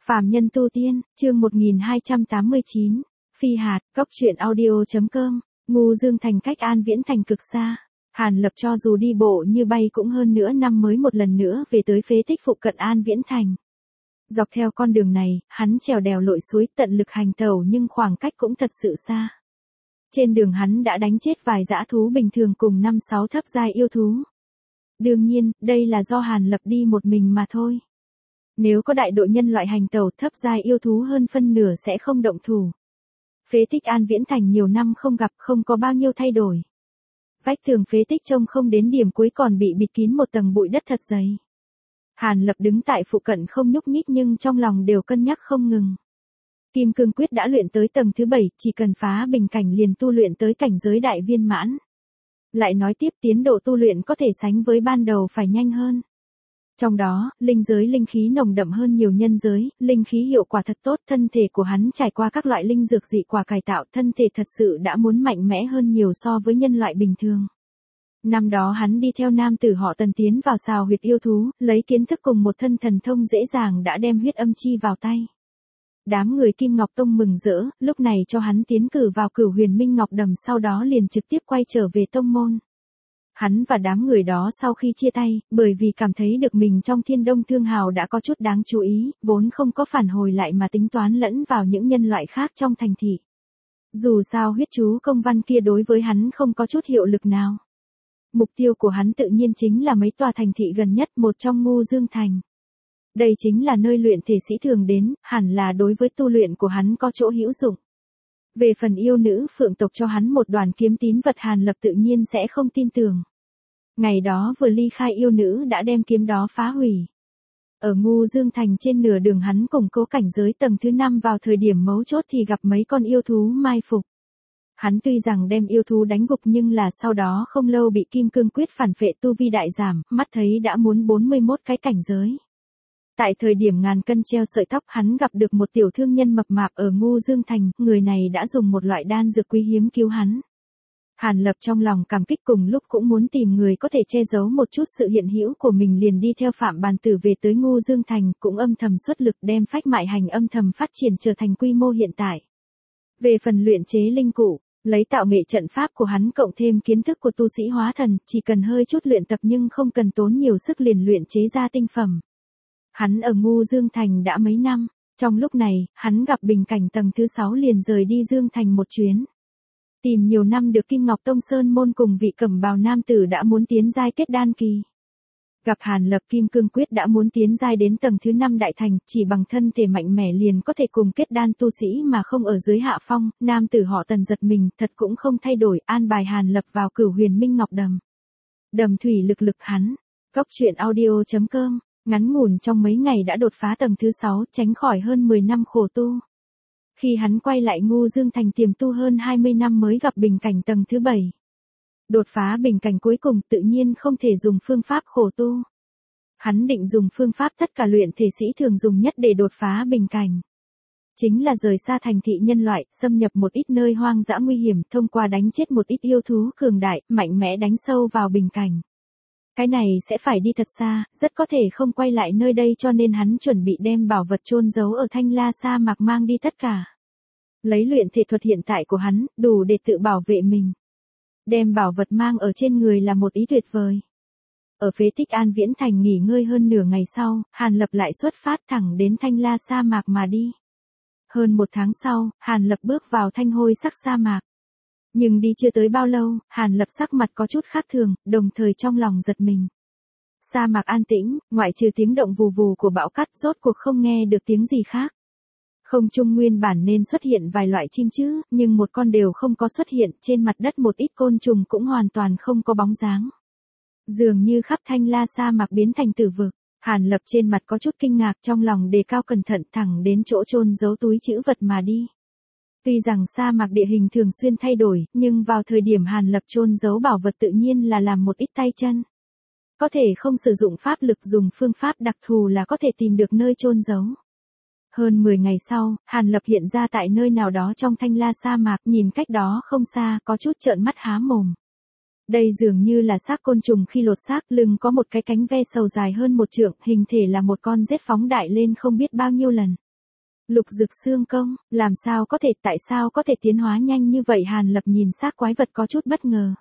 Phàm nhân tu tiên, chương 1289, Phi hạt, cóc truyện audio.com, Ngu Dương Thành cách An Viễn Thành cực xa. Hàn Lập cho dù đi bộ như bay cũng hơn nửa năm mới một lần nữa về tới phế tích phụ cận An Viễn Thành. Dọc theo con đường này, hắn trèo đèo lội suối tận lực hành tẩu nhưng khoảng cách cũng thật sự xa. Trên đường hắn đã đánh chết vài dã thú bình thường cùng 5-6 thấp giai yêu thú. Đương nhiên, đây là do Hàn Lập đi một mình mà thôi. Nếu có đại đội nhân loại hành tẩu thấp giai yêu thú hơn phân nửa sẽ không động thủ. Phế tích An Viễn Thành nhiều năm không gặp không có bao nhiêu thay đổi. Vách tường phế tích trông không đến điểm cuối còn bị bịt kín một tầng bụi đất thật dày. Hàn Lập đứng tại phụ cận không nhúc nhích nhưng trong lòng đều cân nhắc không ngừng. Kim Cương Quyết đã luyện tới tầng thứ 7, chỉ cần phá bình cảnh liền tu luyện tới cảnh giới đại viên mãn. Lại nói tiếp tiến độ tu luyện có thể sánh với ban đầu phải nhanh hơn. Trong đó, linh giới linh khí nồng đậm hơn nhiều nhân giới, linh khí hiệu quả thật tốt, thân thể của hắn trải qua các loại linh dược dị quả cải tạo, thân thể thật sự đã muốn mạnh mẽ hơn nhiều so với nhân loại bình thường. Năm đó hắn đi theo nam tử họ Tần tiến vào sào huyệt yêu thú, lấy kiến thức cùng một thân thần thông dễ dàng đã đem huyết âm chi vào tay. Đám người Kim Ngọc Tông mừng rỡ, lúc này cho hắn tiến cử vào Cửu Huyền Minh Ngọc Đầm, sau đó liền trực tiếp quay trở về tông môn. Hắn và đám người đó sau khi chia tay, bởi vì cảm thấy được mình trong Thiên Đông Thương Hào đã có chút đáng chú ý, vốn không có phản hồi lại mà tính toán lẫn vào những nhân loại khác trong thành thị. Dù sao huyết chú công văn kia đối với hắn không có chút hiệu lực nào. Mục tiêu của hắn tự nhiên chính là mấy tòa thành thị gần nhất, một trong Ngu Dương Thành. Đây chính là nơi luyện thể sĩ thường đến, hẳn là đối với tu luyện của hắn có chỗ hữu dụng. Về phần yêu nữ phượng tộc cho hắn một đoàn kiếm tín vật, Hàn Lập tự nhiên sẽ không tin tưởng. Ngày đó vừa ly khai yêu nữ đã đem kiếm đó phá hủy. Ở Ngu Dương Thành trên nửa đường hắn củng cố cảnh giới tầng thứ 5 vào thời điểm mấu chốt thì gặp mấy con yêu thú mai phục. Hắn tuy rằng đem yêu thú đánh gục nhưng là sau đó không lâu bị Kim Cương Quyết phản phệ, tu vi đại giảm, mắt thấy đã muốn 41 cái cảnh giới. Tại thời điểm ngàn cân treo sợi tóc, hắn gặp được một tiểu thương nhân mập mạp ở Ngu Dương Thành, người này đã dùng một loại đan dược quý hiếm cứu hắn. Hàn Lập trong lòng cảm kích, cùng lúc cũng muốn tìm người có thể che giấu một chút sự hiện hữu của mình, liền đi theo Phạm Bàn Tử về tới Ngu Dương Thành, cũng âm thầm xuất lực đem phách mại hành âm thầm phát triển trở thành quy mô hiện tại. Về phần luyện chế linh cụ, lấy tạo nghệ trận pháp của hắn cộng thêm kiến thức của tu sĩ hóa thần, chỉ cần hơi chút luyện tập nhưng không cần tốn nhiều sức liền luyện chế ra tinh phẩm. Hắn ở Ngu Dương Thành đã mấy năm, trong lúc này, hắn gặp bình cảnh tầng thứ 6 liền rời đi Dương Thành một chuyến. Tìm nhiều năm được Kim Ngọc Tông Sơn môn cùng vị cẩm bào nam tử đã muốn tiến giai kết đan kỳ. Gặp Hàn Lập Kim Cương Quyết đã muốn tiến giai đến tầng thứ 5 đại thành, chỉ bằng thân thể mạnh mẽ liền có thể cùng kết đan tu sĩ mà không ở dưới hạ phong, nam tử họ Tần giật mình, thật cũng không thay đổi, an bài Hàn Lập vào Cửu Huyền Minh Ngọc Đầm. Đầm thủy lực lực hắn, cóc truyện audio.com, ngắn ngủn trong mấy ngày đã đột phá tầng thứ 6, tránh khỏi hơn 10 năm khổ tu. Khi hắn quay lại Ngu Dương Thành tiềm tu hơn 20 năm mới gặp bình cảnh tầng thứ 7. Đột phá bình cảnh cuối cùng tự nhiên không thể dùng phương pháp khổ tu. Hắn định dùng phương pháp tất cả luyện thể sĩ thường dùng nhất để đột phá bình cảnh. Chính là rời xa thành thị nhân loại, xâm nhập một ít nơi hoang dã nguy hiểm, thông qua đánh chết một ít yêu thú cường đại, mạnh mẽ đánh sâu vào bình cảnh. Cái này sẽ phải đi thật xa, rất có thể không quay lại nơi đây, cho nên hắn chuẩn bị đem bảo vật chôn giấu ở Thanh La sa mạc mang đi tất cả. Lấy luyện thể thuật hiện tại của hắn, đủ để tự bảo vệ mình. Đem bảo vật mang ở trên người là một ý tuyệt vời. Ở phế tích An Viễn Thành nghỉ ngơi hơn nửa ngày sau, Hàn Lập lại xuất phát thẳng đến Thanh La sa mạc mà đi. Hơn một tháng sau, Hàn Lập bước vào thanh hôi sắc sa mạc. Nhưng đi chưa tới bao lâu, Hàn Lập sắc mặt có chút khác thường, đồng thời trong lòng giật mình. Sa mạc an tĩnh, ngoại trừ tiếng động vù vù của bão cát, rốt cuộc không nghe được tiếng gì khác. Không trung nguyên bản nên xuất hiện vài loại chim chứ, nhưng một con đều không có xuất hiện, trên mặt đất một ít côn trùng cũng hoàn toàn không có bóng dáng. Dường như khắp Thanh La sa mạc biến thành tử vực. Hàn Lập trên mặt có chút kinh ngạc, trong lòng đề cao cẩn thận thẳng đến chỗ chôn giấu túi trữ vật mà đi. Tuy rằng sa mạc địa hình thường xuyên thay đổi, nhưng vào thời điểm Hàn Lập chôn giấu bảo vật tự nhiên là làm một ít tay chân. Có thể không sử dụng pháp lực, dùng phương pháp đặc thù là có thể tìm được nơi chôn giấu. Hơn 10 ngày sau, Hàn Lập hiện ra tại nơi nào đó trong Thanh La sa mạc, nhìn cách đó không xa, có chút trợn mắt há mồm. Đây dường như là xác côn trùng khi lột xác, lưng có một cái cánh ve sầu dài hơn 1 trượng, hình thể là một con rết phóng đại lên không biết bao nhiêu lần. Lục Dực Xương Công, làm sao có thể, tại sao có thể tiến hóa nhanh như vậy? Hàn Lập nhìn xác quái vật có chút bất ngờ.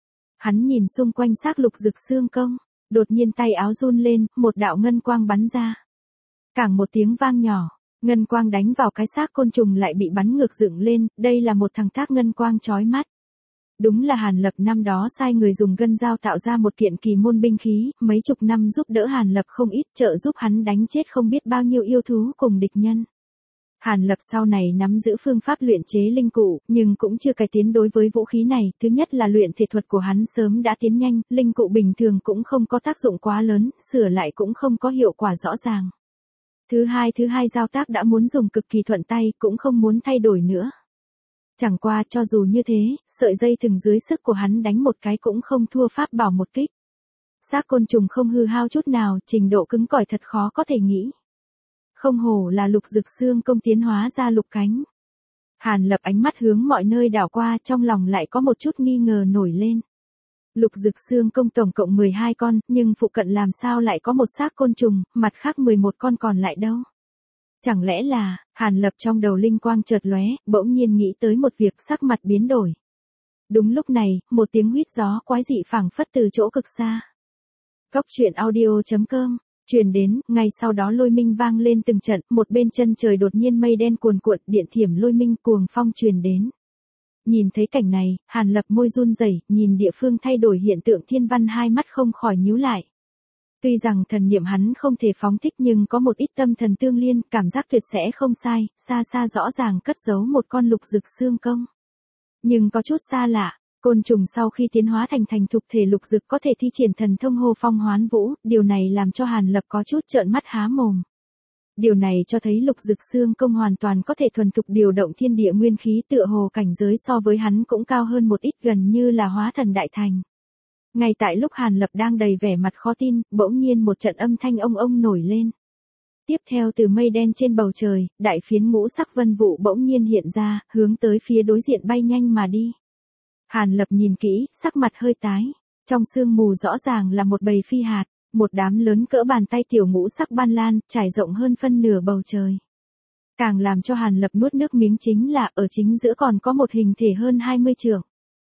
Hắn nhìn xung quanh xác Lục Dực Xương Công, đột nhiên tay áo run lên, một đạo ngân quang bắn ra. Cảng một tiếng vang nhỏ, ngân quang đánh vào cái xác côn trùng lại bị bắn ngược dựng lên, đây là một thằng thác ngân quang chói mắt. Đúng là Hàn Lập năm đó sai người dùng gân dao tạo ra một kiện kỳ môn binh khí, mấy chục năm giúp đỡ Hàn Lập không ít, trợ giúp hắn đánh chết không biết bao nhiêu yêu thú cùng địch nhân. Hàn Lập sau này nắm giữ phương pháp luyện chế linh cụ, nhưng cũng chưa cải tiến đối với vũ khí này, thứ nhất là luyện thể thuật của hắn sớm đã tiến nhanh, linh cụ bình thường cũng không có tác dụng quá lớn, sửa lại cũng không có hiệu quả rõ ràng. Thứ hai giao tác đã muốn dùng cực kỳ thuận tay, cũng không muốn thay đổi nữa. Chẳng qua cho dù như thế, sợi dây thừng dưới sức của hắn đánh một cái cũng không thua pháp bảo một kích. Xác côn trùng không hư hao chút nào, trình độ cứng cỏi thật khó có thể nghĩ. Không hổ là Lục Dực Xương Công tiến hóa ra lục cánh. Hàn Lập ánh mắt hướng mọi nơi đảo qua, trong lòng lại có một chút nghi ngờ nổi lên. Lục Dực Xương Công tổng cộng 12 con, nhưng phụ cận làm sao lại có một xác côn trùng, mặt khác 11 con còn lại đâu? Chẳng lẽ là, Hàn Lập trong đầu linh quang chợt lóe, bỗng nhiên nghĩ tới một việc, sắc mặt biến đổi. Đúng lúc này, một tiếng huýt gió quái dị phảng phất từ chỗ cực xa. Cóc truyện audio.com truyền đến, ngay sau đó lôi minh vang lên từng trận, một bên chân trời đột nhiên mây đen cuồn cuộn, điện thiểm lôi minh cuồng phong truyền đến. Nhìn thấy cảnh này, Hàn Lập môi run rẩy, nhìn địa phương thay đổi hiện tượng thiên văn hai mắt không khỏi nhíu lại. Tuy rằng thần niệm hắn không thể phóng thích nhưng có một ít tâm thần tương liên, cảm giác tuyệt sẽ không sai, xa xa rõ ràng cất giấu một con Lục Dực Xương Công. Nhưng có chút xa lạ, côn trùng sau khi tiến hóa thành thục thể lục dực có thể thi triển thần thông hô phong hoán vũ, điều này làm cho Hàn Lập có chút trợn mắt há mồm. Điều này cho thấy Lục Dực Xương Công hoàn toàn có thể thuần thục điều động thiên địa nguyên khí, tựa hồ cảnh giới so với hắn cũng cao hơn một ít, gần như là hóa thần đại thành. Ngay tại lúc Hàn Lập đang đầy vẻ mặt khó tin, bỗng nhiên một trận âm thanh ông ông nổi lên. Tiếp theo từ mây đen trên bầu trời, đại phiến ngũ sắc vân vụ bỗng nhiên hiện ra, hướng tới phía đối diện bay nhanh mà đi. Hàn Lập nhìn kỹ, sắc mặt hơi tái. Trong sương mù rõ ràng là một bầy phi hạt, một đám lớn cỡ bàn tay tiểu ngũ sắc ban lan, trải rộng hơn phân nửa bầu trời. Càng làm cho Hàn Lập nuốt nước miếng chính là ở chính giữa còn có một hình thể hơn 20 trượng.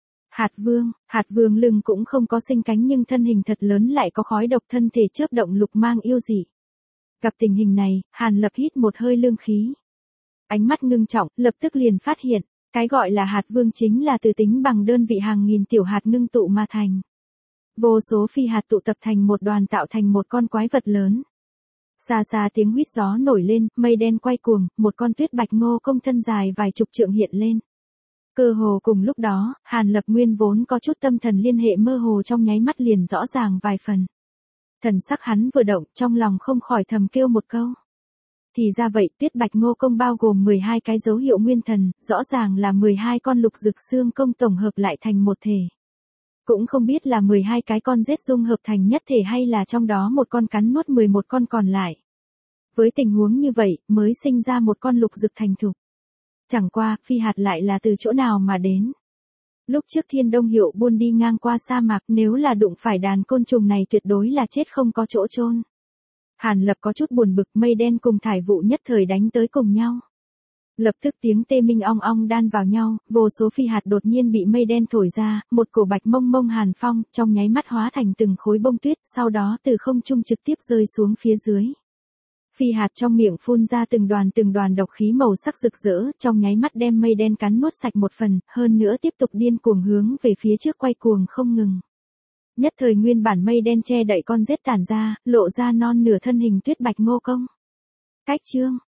Hạt vương lưng cũng không có sinh cánh nhưng thân hình thật lớn lại có khói độc, thân thể chớp động lục mang yêu dị. Gặp tình hình này, Hàn Lập hít một hơi lương khí. Ánh mắt ngưng trọng, lập tức liền phát hiện, cái gọi là hạt vương chính là từ tính bằng đơn vị hàng nghìn tiểu hạt ngưng tụ mà thành. Vô số phi hạt tụ tập thành một đoàn tạo thành một con quái vật lớn. Xa xa tiếng huýt gió nổi lên, mây đen quay cuồng, một con tuyết bạch ngô công thân dài vài chục trượng hiện lên. Cơ hồ cùng lúc đó, Hàn Lập nguyên vốn có chút tâm thần liên hệ mơ hồ trong nháy mắt liền rõ ràng vài phần. Thần sắc hắn vừa động, trong lòng không khỏi thầm kêu một câu. Thì ra vậy, tuyết bạch ngô công bao gồm 12 cái dấu hiệu nguyên thần, rõ ràng là 12 con Lục Dực Xương Công tổng hợp lại thành một thể. Cũng không biết là 12 cái con giết dung hợp thành nhất thể hay là trong đó một con cắn nuốt 11 con còn lại. Với tình huống như vậy, mới sinh ra một con lục dực thành thục. Chẳng qua, phi hạt lại là từ chỗ nào mà đến. Lúc trước Thiên Đông Hiệu Buôn đi ngang qua sa mạc, nếu là đụng phải đàn côn trùng này tuyệt đối là chết không có chỗ chôn. Hàn Lập có chút buồn bực, mây đen cùng thải vụ nhất thời đánh tới cùng nhau. Lập tức tiếng tê minh ong ong đan vào nhau, vô số phi hạt đột nhiên bị mây đen thổi ra, một cổ bạch mông mông hàn phong, trong nháy mắt hóa thành từng khối bông tuyết, sau đó từ không trung trực tiếp rơi xuống phía dưới. Phi hạt trong miệng phun ra từng đoàn độc khí màu sắc rực rỡ, trong nháy mắt đem mây đen cắn nuốt sạch một phần, hơn nữa tiếp tục điên cuồng hướng về phía trước quay cuồng không ngừng. Nhất thời nguyên bản mây đen che đậy con rết tản ra, lộ ra non nửa thân hình tuyết bạch ngô công. Cách chương